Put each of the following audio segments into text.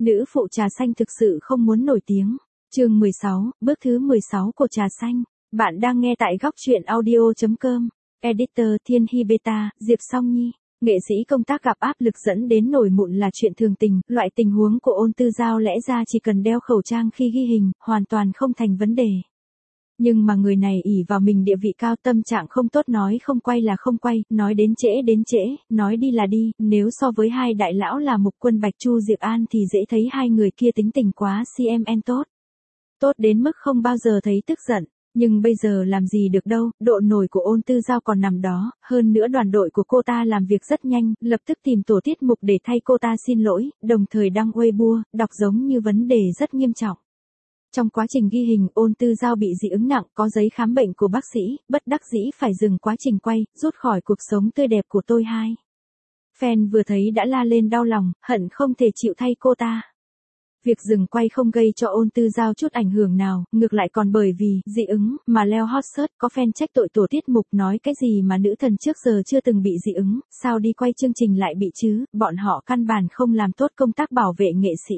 Nữ phụ trà xanh thực sự không muốn nổi tiếng. Chương 16, bước thứ 16 của trà xanh. Bạn đang nghe tại góc truyện audio.com. Editor Thiên Hy Beta, Diệp Song Nhi. Nghệ sĩ công tác gặp áp lực dẫn đến nổi mụn là chuyện thường tình, loại tình huống của Ôn Tư Giao lẽ ra chỉ cần đeo khẩu trang khi ghi hình, hoàn toàn không thành vấn đề. Nhưng mà người này ỷ vào mình địa vị cao, tâm trạng không tốt, nói không quay là không quay, nói đến trễ, nói đi là đi, nếu so với hai đại lão là Mục Quân Bạch Chu Diệp An thì dễ thấy hai người kia tính tình quá CMN tốt. Tốt đến mức không bao giờ thấy tức giận, nhưng bây giờ làm gì được đâu, độ nổi của Ôn Tư Giao còn nằm đó, hơn nữa đoàn đội của cô ta làm việc rất nhanh, lập tức tìm tổ tiết mục để thay cô ta xin lỗi, đồng thời đăng Weibo, đọc giống như vấn đề rất nghiêm trọng. Trong quá trình ghi hình, Ôn Tư Giao bị dị ứng nặng, có giấy khám bệnh của bác sĩ, bất đắc dĩ phải dừng quá trình quay, rút khỏi cuộc sống tươi đẹp của tôi hai. Fan vừa thấy đã la lên đau lòng, hận không thể chịu thay cô ta. Việc dừng quay không gây cho Ôn Tư Giao chút ảnh hưởng nào, ngược lại còn bởi vì dị ứng mà leo hot search, có fan trách tội tổ tiết mục nói cái gì mà nữ thần trước giờ chưa từng bị dị ứng, sao đi quay chương trình lại bị chứ, bọn họ căn bản không làm tốt công tác bảo vệ nghệ sĩ.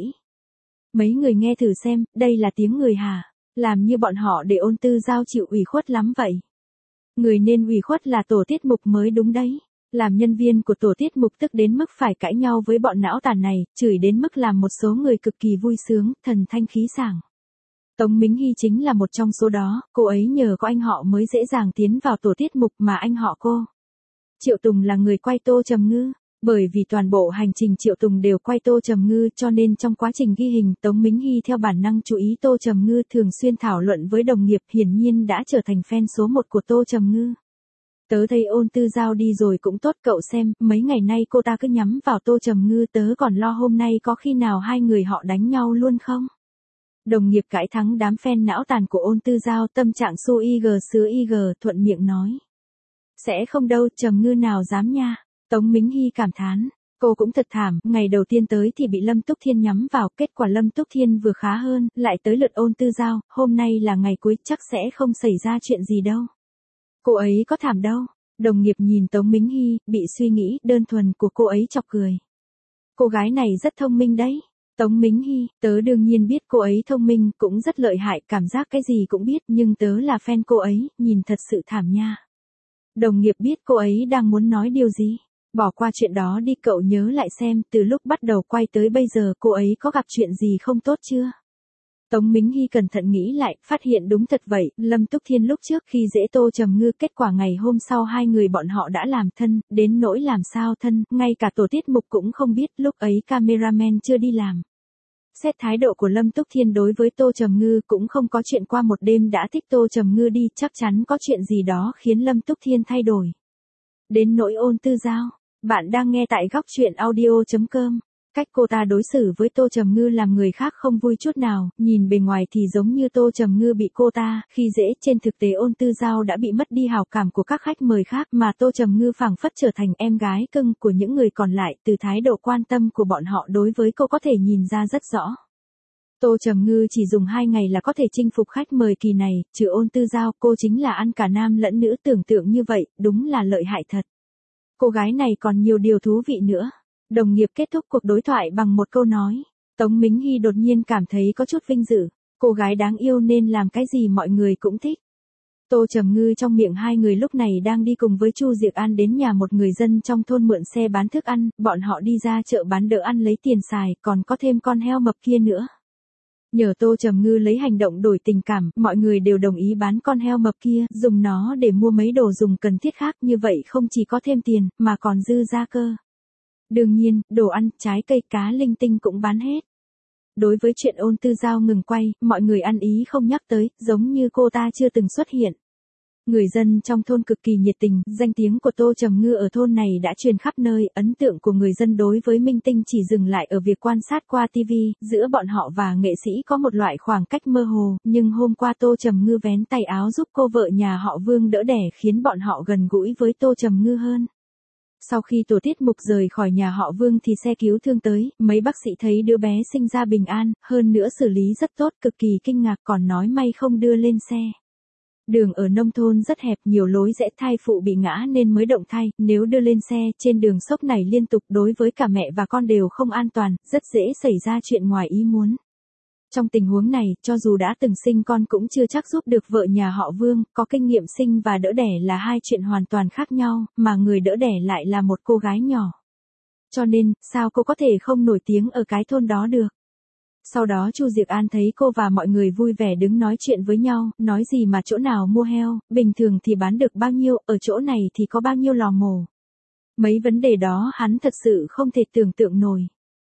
Mấy người nghe thử xem, đây là tiếng người hả? Làm như bọn họ để Ôn Tư Giao chịu ủy khuất lắm vậy. Người nên ủy khuất là tổ tiết mục mới đúng đấy. Làm nhân viên của tổ tiết mục tức đến mức phải cãi nhau với bọn não tàn này, chửi đến mức làm một số người cực kỳ vui sướng, thần thanh khí sảng. Tống Mính Hy chính là một trong số đó, cô ấy nhờ có anh họ mới dễ dàng tiến vào tổ tiết mục mà anh họ cô. Triệu Tùng là người quay Tô Trầm Ngư. Bởi vì toàn bộ hành trình Triệu Tùng đều quay Tô Trầm Ngư cho nên trong quá trình ghi hình Tống Mính Hy theo bản năng chú ý Tô Trầm Ngư, thường xuyên thảo luận với đồng nghiệp, hiển nhiên đã trở thành fan số 1 của Tô Trầm Ngư. Tớ thấy Ôn Tư Giao đi rồi cũng tốt, cậu xem, mấy ngày nay cô ta cứ nhắm vào Tô Trầm Ngư, tớ còn lo hôm nay có khi nào hai người họ đánh nhau luôn không? Đồng nghiệp cãi thắng đám fan não tàn của Ôn Tư Giao, tâm trạng su IG sứ IG, thuận miệng nói. Sẽ không đâu, Trầm Ngư nào dám nha. Tống Mính Hy cảm thán, cô cũng thật thảm, ngày đầu tiên tới thì bị Lâm Túc Thiên nhắm vào, kết quả Lâm Túc Thiên vừa khá hơn, lại tới lượt Ôn Tư Giao, hôm nay là ngày cuối, chắc sẽ không xảy ra chuyện gì đâu. Cô ấy có thảm đâu. Đồng nghiệp nhìn Tống Mính Hy, bị suy nghĩ đơn thuần của cô ấy chọc cười. Cô gái này rất thông minh đấy. Tống Mính Hy, tớ đương nhiên biết cô ấy thông minh, cũng rất lợi hại, cảm giác cái gì cũng biết, nhưng tớ là fan cô ấy, nhìn thật sự thảm nha. Đồng nghiệp biết cô ấy đang muốn nói điều gì. Bỏ qua chuyện đó đi, cậu nhớ lại xem, từ lúc bắt đầu quay tới bây giờ cô ấy có gặp chuyện gì không tốt chưa? Tống Mính Hy cẩn thận nghĩ lại, phát hiện đúng thật vậy, Lâm Túc Thiên lúc trước khi dễ Tô Trầm Ngư, kết quả ngày hôm sau hai người bọn họ đã làm thân, đến nỗi làm sao thân, ngay cả tổ tiết mục cũng không biết, lúc ấy cameraman chưa đi làm. Xét thái độ của Lâm Túc Thiên đối với Tô Trầm Ngư cũng không có chuyện qua một đêm đã thích Tô Trầm Ngư đi, chắc chắn có chuyện gì đó khiến Lâm Túc Thiên thay đổi. Đến nỗi Ôn Tư Giao, bạn đang nghe tại góc truyện audio.com. Cách cô ta đối xử với Tô Trầm Ngư làm người khác không vui chút nào, nhìn bề ngoài thì giống như Tô Trầm Ngư bị cô ta khi dễ, trên thực tế Ôn Tư Giao đã bị mất đi hào cảm của các khách mời khác, mà Tô Trầm Ngư phảng phất trở thành em gái cưng của những người còn lại, từ thái độ quan tâm của bọn họ đối với cô có thể nhìn ra rất rõ. Tô Trầm Ngư chỉ dùng 2 ngày là có thể chinh phục khách mời kỳ này, trừ Ôn Tư Giao, cô chính là ăn cả nam lẫn nữ, tưởng tượng như vậy, đúng là lợi hại thật. Cô gái này còn nhiều điều thú vị nữa. Đồng nghiệp kết thúc cuộc đối thoại bằng một câu nói. Tống Mính Hy đột nhiên cảm thấy có chút vinh dự. Cô gái đáng yêu nên làm cái gì mọi người cũng thích. Tô Trầm Ngư trong miệng hai người lúc này đang đi cùng với Chu Diệp An đến nhà một người dân trong thôn mượn xe bán thức ăn, bọn họ đi ra chợ bán đỡ ăn lấy tiền xài, còn có thêm con heo mập kia nữa. Nhờ Tô Trầm Ngư lấy hành động đổi tình cảm, mọi người đều đồng ý bán con heo mập kia, dùng nó để mua mấy đồ dùng cần thiết khác, như vậy không chỉ có thêm tiền, mà còn dư ra cơ. Đương nhiên, đồ ăn, trái cây, cá linh tinh cũng bán hết. Đối với chuyện Ôn Tư Giao ngừng quay, mọi người ăn ý không nhắc tới, giống như cô ta chưa từng xuất hiện. Người dân trong thôn cực kỳ nhiệt tình, danh tiếng của Tô Trầm Ngư ở thôn này đã truyền khắp nơi, ấn tượng của người dân đối với minh tinh chỉ dừng lại ở việc quan sát qua TV, giữa bọn họ và nghệ sĩ có một loại khoảng cách mơ hồ, nhưng hôm qua Tô Trầm Ngư vén tay áo giúp cô vợ nhà họ Vương đỡ đẻ khiến bọn họ gần gũi với Tô Trầm Ngư hơn. Sau khi tổ tiết mục rời khỏi nhà họ Vương thì xe cứu thương tới, mấy bác sĩ thấy đứa bé sinh ra bình an, hơn nữa xử lý rất tốt, cực kỳ kinh ngạc, còn nói may không đưa lên xe. Đường ở nông thôn rất hẹp, nhiều lối rẽ, thai phụ bị ngã nên mới động thai, nếu đưa lên xe, trên đường sốc này liên tục đối với cả mẹ và con đều không an toàn, rất dễ xảy ra chuyện ngoài ý muốn. Trong tình huống này, cho dù đã từng sinh con cũng chưa chắc giúp được vợ nhà họ Vương, có kinh nghiệm sinh và đỡ đẻ là hai chuyện hoàn toàn khác nhau, mà người đỡ đẻ lại là một cô gái nhỏ. Cho nên, sao cô có thể không nổi tiếng ở cái thôn đó được? Sau đó Chu Diệc An thấy cô và mọi người vui vẻ đứng nói chuyện với nhau, nói gì mà chỗ nào mua heo, bình thường thì bán được bao nhiêu, ở chỗ này thì có bao nhiêu lò mổ. Mấy vấn đề đó hắn thật sự không thể tưởng tượng nổi.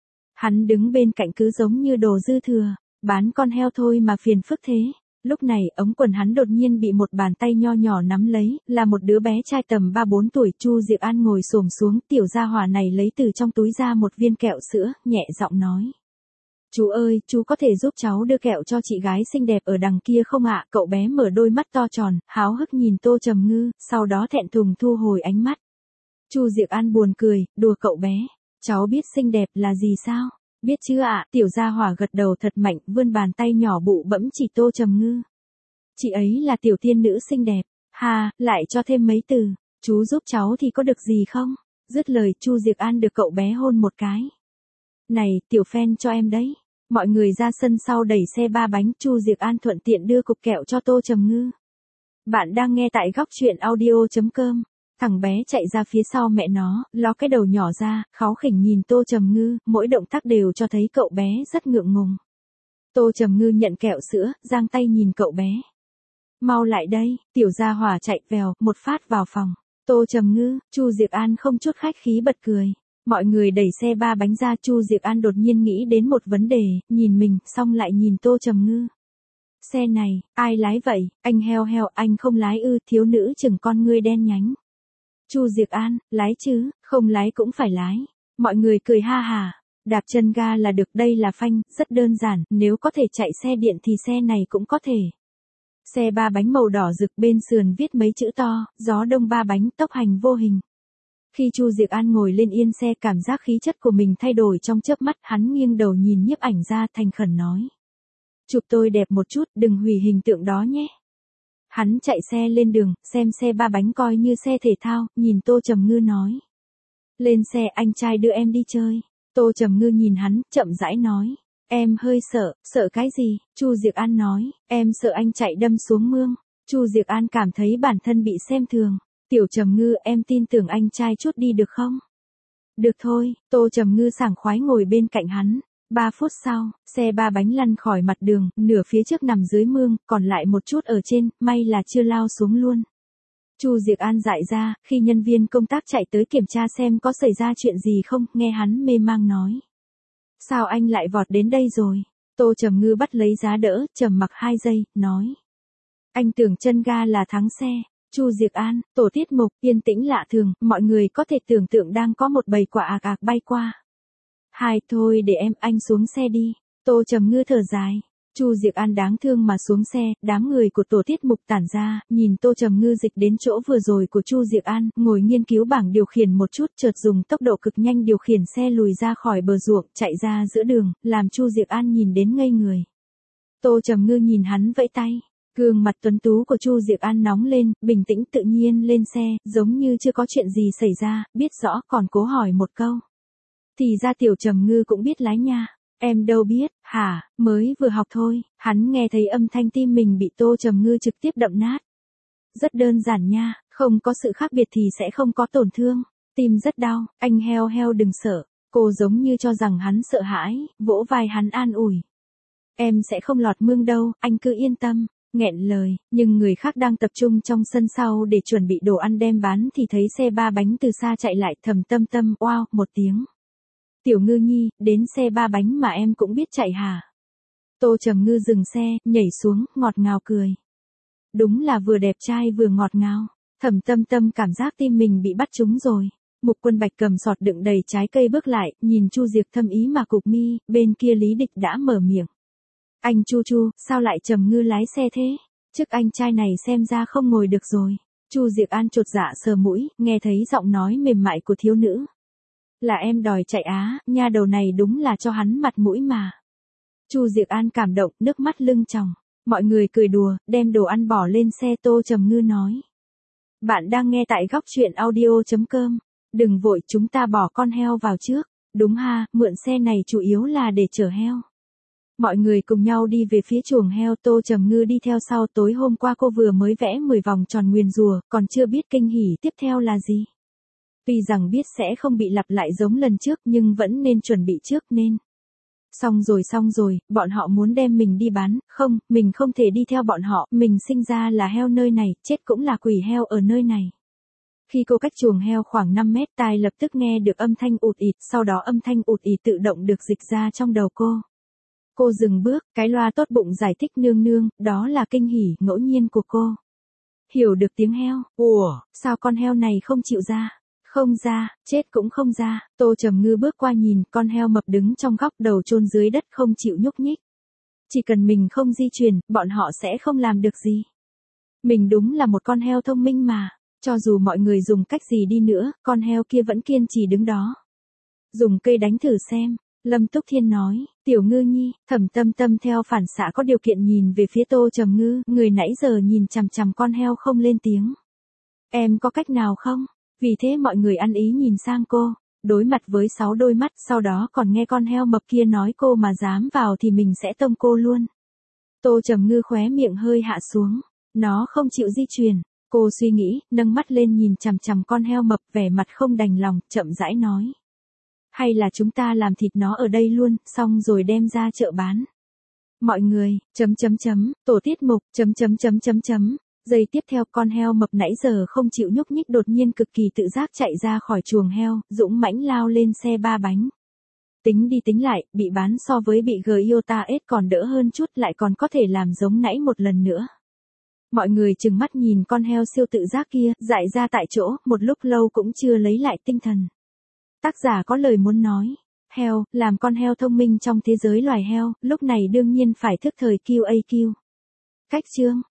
Hắn đứng bên cạnh cứ giống như đồ dư thừa, bán con heo thôi mà phiền phức thế. Lúc này, ống quần hắn đột nhiên bị một bàn tay nho nhỏ nắm lấy, là một đứa bé trai tầm 3-4 tuổi. Chu Diệc An ngồi xổm xuống, tiểu gia hỏa này lấy từ trong túi ra một viên kẹo sữa, nhẹ giọng nói. Chú ơi, chú có thể giúp cháu đưa kẹo cho chị gái xinh đẹp ở đằng kia không ạ? Cậu bé mở đôi mắt to tròn, háo hức nhìn Tô Trầm Ngư, sau đó thẹn thùng thu hồi ánh mắt. Chu Diệc An buồn cười, đùa cậu bé. Cháu biết xinh đẹp là gì sao? Biết chứ ạ, tiểu gia hỏa gật đầu thật mạnh, vươn bàn tay nhỏ bụ bẫm chỉ Tô Trầm Ngư. Chị ấy là tiểu tiên nữ xinh đẹp. Ha, lại cho thêm mấy từ. Chú giúp cháu thì có được gì không? Dứt lời, Chu Diệc An được cậu bé hôn một cái. Này, tiểu fan cho em đấy. Mọi người ra sân sau đẩy xe ba bánh, Chu Diệc An thuận tiện đưa cục kẹo cho Tô Trầm Ngư. Bạn đang nghe tại góc truyện audio.com. Thằng bé chạy ra phía sau mẹ nó, ló cái đầu nhỏ ra, kháu khỉnh nhìn Tô Trầm Ngư, mỗi động tác đều cho thấy cậu bé rất ngượng ngùng. Tô Trầm Ngư nhận kẹo sữa, giang tay nhìn cậu bé. Mau lại đây, tiểu gia hỏa chạy vèo, một phát vào phòng. Tô Trầm Ngư, Chu Diệc An không chút khách khí bật cười. Mọi người đẩy xe ba bánh ra, Chu Diệc An đột nhiên nghĩ đến một vấn đề, nhìn mình, xong lại nhìn Tô Trầm Ngư. Xe này, ai lái vậy? Anh heo, anh không lái ư? Thiếu nữ chừng con ngươi đen nhánh. Chu Diệc An, lái chứ, không lái cũng phải lái. Mọi người cười ha hà, đạp chân ga là được, đây là phanh, rất đơn giản, nếu có thể chạy xe điện thì xe này cũng có thể. Xe ba bánh màu đỏ rực, bên sườn viết mấy chữ to, gió đông ba bánh, tốc hành vô hình. Khi Chu Diệc An ngồi lên yên xe, cảm giác khí chất của mình thay đổi trong chớp mắt, hắn nghiêng đầu nhìn nhiếp ảnh ra, thành khẩn nói. Chụp tôi đẹp một chút, đừng hủy hình tượng đó nhé. Hắn chạy xe lên đường, xem xe ba bánh coi như xe thể thao, nhìn Tô Trầm Ngư nói. Lên xe, anh trai đưa em đi chơi. Tô Trầm Ngư nhìn hắn, chậm rãi nói. Em hơi sợ. Sợ cái gì? Chu Diệc An nói. Em sợ anh chạy đâm xuống mương. Chu Diệc An cảm thấy bản thân bị xem thường. Tiểu Trầm Ngư, em tin tưởng anh trai chút đi được không? Được thôi, Tô Trầm Ngư sảng khoái ngồi bên cạnh hắn. 3 phút sau, xe ba bánh lăn khỏi mặt đường, nửa phía trước nằm dưới mương, còn lại một chút ở trên, may là chưa lao xuống luôn. Chu Diệc An dại ra, khi nhân viên công tác chạy tới kiểm tra xem có xảy ra chuyện gì không, nghe hắn mê mang nói. Sao anh lại vọt đến đây rồi? Tô Trầm Ngư bắt lấy giá đỡ, trầm mặc 2 giây, nói. Anh tưởng chân ga là thắng xe. Chu Diệc An, tổ tiết mục, yên tĩnh lạ thường, mọi người có thể tưởng tượng đang có một bầy quả ạc ạc bay qua. Thôi để anh xuống xe đi. Tô Trầm Ngư thở dài. Chu Diệc An đáng thương mà xuống xe, đám người của tổ tiết mục tản ra, nhìn Tô Trầm Ngư dịch đến chỗ vừa rồi của Chu Diệc An, ngồi nghiên cứu bảng điều khiển một chút, chợt dùng tốc độ cực nhanh điều khiển xe lùi ra khỏi bờ ruộng, chạy ra giữa đường, làm Chu Diệc An nhìn đến ngây người. Tô Trầm Ngư nhìn hắn vẫy tay. Gương mặt tuấn tú của Chu Diệc An nóng lên, bình tĩnh tự nhiên lên xe, giống như chưa có chuyện gì xảy ra, biết rõ còn cố hỏi một câu. Thì ra Tiểu Trầm Ngư cũng biết lái nha. Em đâu biết, hả, mới vừa học thôi. Hắn nghe thấy âm thanh tim mình bị Tô Trầm Ngư trực tiếp đậm nát. Rất đơn giản nha, không có sự khác biệt thì sẽ không có tổn thương. Tim rất đau, anh heo đừng sợ. Cô giống như cho rằng hắn sợ hãi, vỗ vai hắn an ủi. Em sẽ không lọt mương đâu, anh cứ yên tâm. Nghẹn lời, nhưng người khác đang tập trung trong sân sau để chuẩn bị đồ ăn đem bán thì thấy xe ba bánh từ xa chạy lại, thầm tâm, wow, một tiếng. Tiểu Ngư nhi, đến xe ba bánh mà em cũng biết chạy hả? Tô Trầm Ngư dừng xe, nhảy xuống, ngọt ngào cười. Đúng là vừa đẹp trai vừa ngọt ngào. Thầm tâm cảm giác tim mình bị bắt trúng rồi. Mục Quân Bạch cầm sọt đựng đầy trái cây bước lại, nhìn Chu Diệc thâm ý mà cụp mi, bên kia Lý Địch đã mở miệng. Anh Chu, sao lại Trầm Ngư lái xe thế? Chức anh trai này xem ra không ngồi được rồi. Chu Diệc An chột dạ sờ mũi, nghe thấy giọng nói mềm mại của thiếu nữ. Là em đòi chạy á, nha đầu này đúng là cho hắn mặt mũi mà. Chu Diệc An cảm động, nước mắt lưng tròng. Mọi người cười đùa, đem đồ ăn bỏ lên xe. Tô Trầm Ngư nói. Bạn đang nghe tại góc chuyện audio.com. Đừng vội, chúng ta bỏ con heo vào trước. Đúng ha, mượn xe này chủ yếu là để chở heo. Mọi người cùng nhau đi về phía chuồng heo. Tô Trầm Ngư đi theo sau. Tối hôm qua cô vừa mới vẽ 10 vòng tròn nguyền rủa, còn chưa biết kinh hỉ tiếp theo là gì. Tuy rằng biết sẽ không bị lặp lại giống lần trước nhưng vẫn nên chuẩn bị trước nên. Xong rồi, bọn họ muốn đem mình đi bán, không, mình không thể đi theo bọn họ, mình sinh ra là heo nơi này, chết cũng là quỷ heo ở nơi này. Khi cô cách chuồng heo khoảng 5 mét, tai lập tức nghe được âm thanh ụt ịt, sau đó âm thanh ụt ịt tự động được dịch ra trong đầu cô. Cô dừng bước, cái loa tốt bụng giải thích nương nương, đó là kinh hỉ ngẫu nhiên của cô. Hiểu được tiếng heo, ủa, sao con heo này không chịu ra? Không ra, chết cũng không ra. Tô Trầm Ngư bước qua nhìn, con heo mập đứng trong góc đầu chôn dưới đất không chịu nhúc nhích. Chỉ cần mình không di chuyển, bọn họ sẽ không làm được gì. Mình đúng là một con heo thông minh mà. Cho dù mọi người dùng cách gì đi nữa, con heo kia vẫn kiên trì đứng đó. Dùng cây đánh thử xem. Lâm Túc Thiên nói. Tiểu Ngư nhi, Thẩm Tâm Tâm theo phản xạ có điều kiện nhìn về phía Tô Trầm Ngư. Người nãy giờ nhìn chằm chằm con heo không lên tiếng. Em có cách nào không? Vì thế mọi người ăn ý nhìn sang cô, đối mặt với 6 đôi mắt, sau đó còn nghe con heo mập kia nói cô mà dám vào thì mình sẽ tông cô luôn. Tô Trầm Ngư khóe miệng hơi hạ xuống, nó không chịu di chuyển. Cô suy nghĩ, nâng mắt lên nhìn chằm chằm con heo mập, vẻ mặt không đành lòng, chậm rãi nói. Hay là chúng ta làm thịt nó ở đây luôn, xong rồi đem ra chợ bán. Mọi người, tổ tiết mục, Giây tiếp theo con heo mập nãy giờ không chịu nhúc nhích đột nhiên cực kỳ tự giác chạy ra khỏi chuồng heo, dũng mãnh lao lên xe 3 bánh. Tính đi tính lại, bị bán so với bị Giota S còn đỡ hơn chút, lại còn có thể làm giống nãy một lần nữa. Mọi người trừng mắt nhìn con heo siêu tự giác kia, dại ra tại chỗ, một lúc lâu cũng chưa lấy lại tinh thần. Tác giả có lời muốn nói. Heo, làm con heo thông minh trong thế giới loài heo, lúc này đương nhiên phải thức thời QAQ. Cách chương.